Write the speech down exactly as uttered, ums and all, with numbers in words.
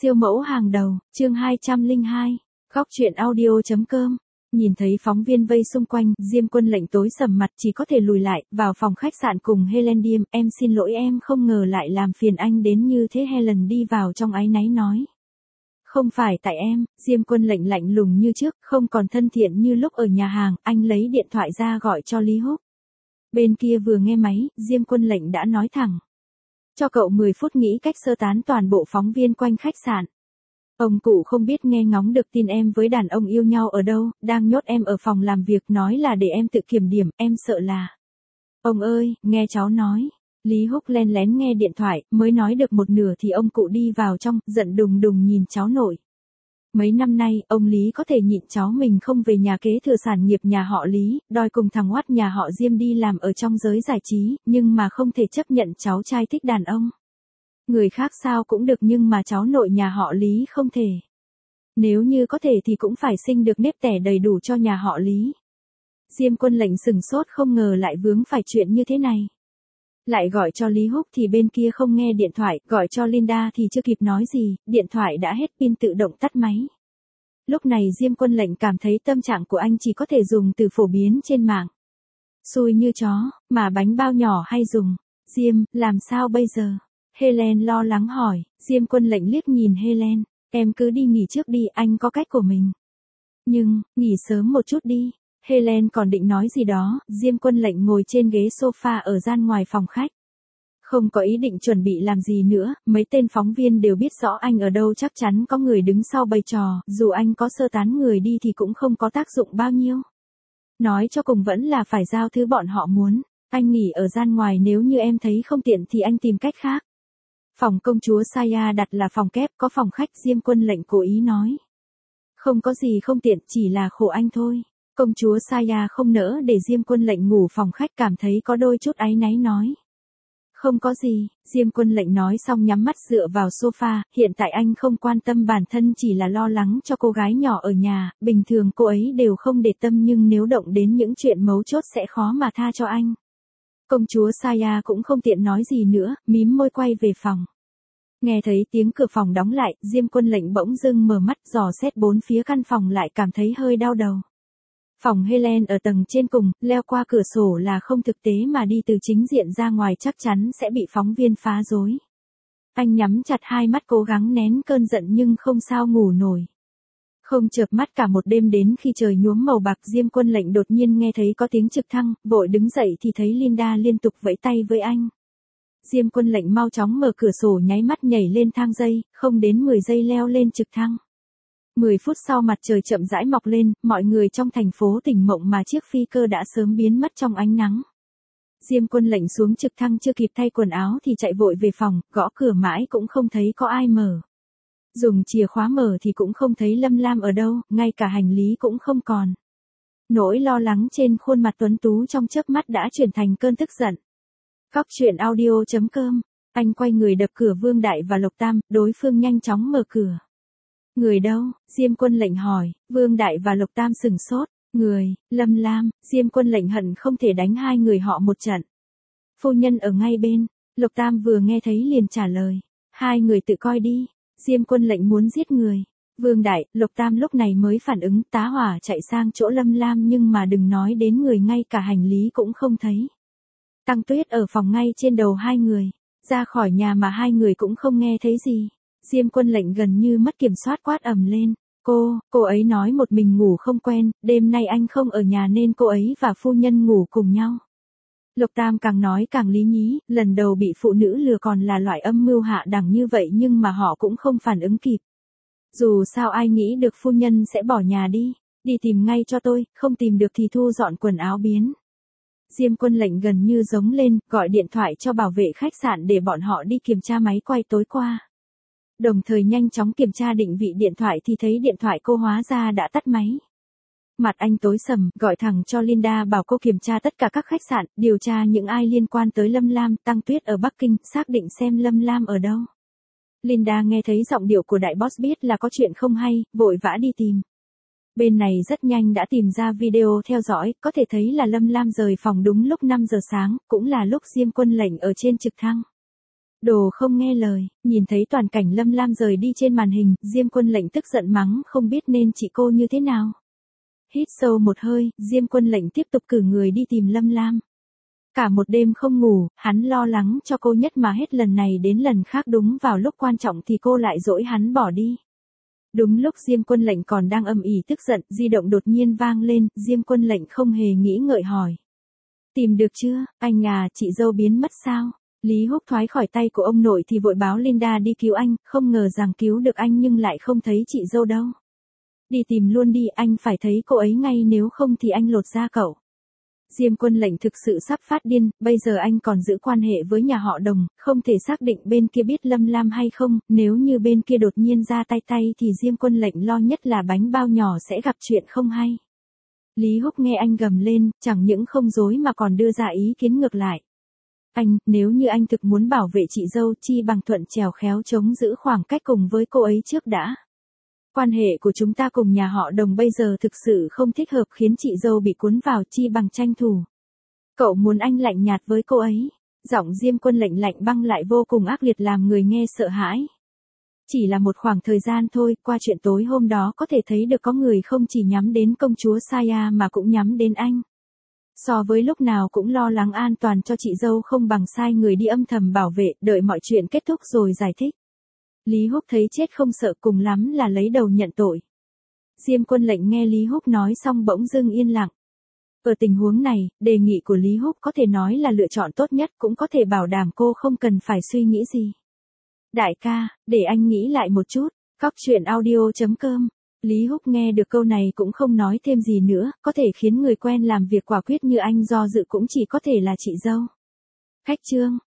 Siêu mẫu hàng đầu, chương hai trăm lẻ hai, góc truyện audio chấm com. Nhìn thấy phóng viên vây xung quanh, Diêm Quân Lệnh tối sầm mặt chỉ có thể lùi lại, vào phòng khách sạn cùng Helen Điềm, em xin lỗi em không ngờ lại làm phiền anh đến như thế. Helen đi vào trong áy náy nói. Không phải tại em, Diêm Quân Lệnh lạnh lùng như trước, không còn thân thiện như lúc ở nhà hàng, anh lấy điện thoại ra gọi cho Lý Húc. Bên kia vừa nghe máy, Diêm Quân Lệnh đã nói thẳng. Cho cậu mười phút nghĩ cách sơ tán toàn bộ phóng viên quanh khách sạn. Ông cụ không biết nghe ngóng được tin em với đàn ông yêu nhau ở đâu, đang nhốt em ở phòng làm việc nói là để em tự kiểm điểm, em sợ là. Ông ơi, nghe cháu nói. Lý Húc len lén nghe điện thoại, mới nói được một nửa thì ông cụ đi vào trong, giận đùng đùng nhìn cháu nội. Mấy năm nay, ông Lý có thể nhịn cháu mình không về nhà kế thừa sản nghiệp nhà họ Lý, đòi cùng thằng oát nhà họ Diêm đi làm ở trong giới giải trí, nhưng mà không thể chấp nhận cháu trai thích đàn ông. Người khác sao cũng được nhưng mà cháu nội nhà họ Lý không thể. Nếu như có thể thì cũng phải sinh được nếp tẻ đầy đủ cho nhà họ Lý. Diêm Quân Lệnh sừng sốt không ngờ lại vướng phải chuyện như thế này. Lại gọi cho Lý Húc thì bên kia không nghe điện thoại, gọi cho Linda thì chưa kịp nói gì, điện thoại đã hết pin tự động tắt máy. Lúc này Diêm Quân Lệnh cảm thấy tâm trạng của anh chỉ có thể dùng từ phổ biến trên mạng. Xui như chó, mà bánh bao nhỏ hay dùng. Diêm, làm sao bây giờ? Helen lo lắng hỏi, Diêm Quân Lệnh liếc nhìn Helen, em cứ đi nghỉ trước đi, anh có cách của mình. Nhưng, nghỉ sớm một chút đi. Helen còn định nói gì đó, Diêm Quân Lệnh ngồi trên ghế sofa ở gian ngoài phòng khách. Không có ý định chuẩn bị làm gì nữa, mấy tên phóng viên đều biết rõ anh ở đâu, chắc chắn có người đứng sau bày trò, dù anh có sơ tán người đi thì cũng không có tác dụng bao nhiêu. Nói cho cùng vẫn là phải giao thứ bọn họ muốn, anh nghỉ ở gian ngoài, nếu như em thấy không tiện thì anh tìm cách khác. Phòng công chúa Saya đặt là phòng kép, có phòng khách. Diêm Quân Lệnh cố ý nói. Không có gì không tiện, chỉ là khổ anh thôi. Công chúa Saya không nỡ để Diêm Quân Lệnh ngủ phòng khách, cảm thấy có đôi chút áy náy nói. Không có gì, Diêm Quân Lệnh nói xong nhắm mắt dựa vào sofa, hiện tại anh không quan tâm bản thân, chỉ là lo lắng cho cô gái nhỏ ở nhà, bình thường cô ấy đều không để tâm nhưng nếu động đến những chuyện mấu chốt sẽ khó mà tha cho anh. Công chúa Saya cũng không tiện nói gì nữa, mím môi quay về phòng. Nghe thấy tiếng cửa phòng đóng lại, Diêm Quân Lệnh bỗng dưng mở mắt dò xét bốn phía căn phòng, lại cảm thấy hơi đau đầu. Phòng Helen ở tầng trên cùng, leo qua cửa sổ là không thực tế, mà đi từ chính diện ra ngoài chắc chắn sẽ bị phóng viên phá rối. Anh nhắm chặt hai mắt cố gắng nén cơn giận nhưng không sao ngủ nổi. Không chợp mắt cả một đêm, đến khi trời nhuốm màu bạc Diêm Quân Lệnh đột nhiên nghe thấy có tiếng trực thăng, vội đứng dậy thì thấy Linda liên tục vẫy tay với anh. Diêm Quân Lệnh mau chóng mở cửa sổ, nháy mắt nhảy lên thang dây, không đến mười giây leo lên trực thăng. mười phút sau mặt trời chậm rãi mọc lên, mọi người trong thành phố tỉnh mộng mà chiếc phi cơ đã sớm biến mất trong ánh nắng. Diêm Quân Lệnh xuống trực thăng chưa kịp thay quần áo thì chạy vội về phòng, gõ cửa mãi cũng không thấy có ai mở. Dùng chìa khóa mở thì cũng không thấy Lâm Lam ở đâu, ngay cả hành lý cũng không còn. Nỗi lo lắng trên khuôn mặt tuấn tú trong chớp mắt đã chuyển thành cơn tức giận. Góc truyện audio chấm com. Anh quay người đập cửa Vương Đại và Lộc Tam, đối phương nhanh chóng mở cửa. Người đâu? Diêm Quân Lệnh hỏi. Vương Đại và Lộc Tam sừng sốt. Người, Lâm Lam. Diêm Quân Lệnh hận không thể đánh hai người họ một trận. Phu nhân ở ngay bên. Lộc Tam vừa nghe thấy liền trả lời. Hai người tự coi đi. Diêm Quân Lệnh muốn giết người. Vương Đại, Lộc Tam lúc này mới phản ứng, tá hỏa chạy sang chỗ Lâm Lam, nhưng mà đừng nói đến người, ngay cả hành lý cũng không thấy. Tăng Tuyết ở phòng ngay trên đầu hai người. Ra khỏi nhà mà hai người cũng không nghe thấy gì. Diêm Quân Lệnh gần như mất kiểm soát quát ầm lên. Cô, cô ấy nói một mình ngủ không quen, đêm nay anh không ở nhà nên cô ấy và phu nhân ngủ cùng nhau. Lộc Tam càng nói càng lý nhí, lần đầu bị phụ nữ lừa còn là loại âm mưu hạ đẳng như vậy nhưng mà họ cũng không phản ứng kịp. Dù sao ai nghĩ được phu nhân sẽ bỏ nhà đi, đi tìm ngay cho tôi, không tìm được thì thu dọn quần áo biến. Diêm Quân Lệnh gần như giống lên, gọi điện thoại cho bảo vệ khách sạn để bọn họ đi kiểm tra máy quay tối qua. Đồng thời nhanh chóng kiểm tra định vị điện thoại thì thấy điện thoại cô hóa ra đã tắt máy. Mặt anh tối sầm, gọi thẳng cho Linda bảo cô kiểm tra tất cả các khách sạn, điều tra những ai liên quan tới Lâm Lam, Tăng Tuyết ở Bắc Kinh, xác định xem Lâm Lam ở đâu. Linda nghe thấy giọng điệu của đại boss biết là có chuyện không hay, vội vã đi tìm. Bên này rất nhanh đã tìm ra video theo dõi, có thể thấy là Lâm Lam rời phòng đúng lúc năm giờ sáng, cũng là lúc Diêm Quân Lệnh ở trên trực thăng. Đồ không nghe lời, nhìn thấy toàn cảnh Lâm Lam rời đi trên màn hình, Diêm Quân Lệnh tức giận mắng không biết nên trị cô như thế nào. Hít sâu một hơi, Diêm Quân Lệnh tiếp tục cử người đi tìm Lâm Lam. Cả một đêm không ngủ, hắn lo lắng cho cô nhất mà hết lần này đến lần khác đúng vào lúc quan trọng thì cô lại dỗi hắn bỏ đi. Đúng lúc Diêm Quân Lệnh còn đang âm ỉ tức giận, di động đột nhiên vang lên, Diêm Quân Lệnh không hề nghĩ ngợi hỏi. Tìm được chưa, anh à, chị dâu biến mất sao? Lý Húc thoái khỏi tay của ông nội thì vội báo Linda đi cứu anh, không ngờ rằng cứu được anh nhưng lại không thấy chị dâu đâu. Đi tìm luôn đi, anh phải thấy cô ấy ngay nếu không thì anh lột da cậu. Diêm Quân Lệnh thực sự sắp phát điên, bây giờ anh còn giữ quan hệ với nhà họ Đồng, không thể xác định bên kia biết Lâm Lam hay không, nếu như bên kia đột nhiên ra tay tay thì Diêm Quân Lệnh lo nhất là bánh bao nhỏ sẽ gặp chuyện không hay. Lý Húc nghe anh gầm lên, chẳng những không dối mà còn đưa ra ý kiến ngược lại. Anh, nếu như anh thực muốn bảo vệ chị dâu chi bằng thuận chèo khéo chống giữ khoảng cách cùng với cô ấy trước đã. Quan hệ của chúng ta cùng nhà họ Đồng bây giờ thực sự không thích hợp khiến chị dâu bị cuốn vào chi bằng tranh thủ. Cậu muốn anh lạnh nhạt với cô ấy. Giọng Diêm Quân Lệnh lạnh băng lại vô cùng ác liệt làm người nghe sợ hãi. Chỉ là một khoảng thời gian thôi, qua chuyện tối hôm đó có thể thấy được có người không chỉ nhắm đến công chúa Saya mà cũng nhắm đến anh. So với lúc nào cũng lo lắng an toàn cho chị dâu không bằng sai người đi âm thầm bảo vệ, đợi mọi chuyện kết thúc rồi giải thích. Lý Húc thấy chết không sợ, cùng lắm là lấy đầu nhận tội. Diêm Quân Lệnh nghe Lý Húc nói xong bỗng dưng yên lặng. Ở tình huống này, đề nghị của Lý Húc có thể nói là lựa chọn tốt nhất, cũng có thể bảo đảm cô không cần phải suy nghĩ gì. Đại ca, để anh nghĩ lại một chút. Cóc truyện audio chấm com. Lý Húc nghe được câu này cũng không nói thêm gì nữa, có thể khiến người quen làm việc quả quyết như anh do dự cũng chỉ có thể là chị dâu. Khách chương.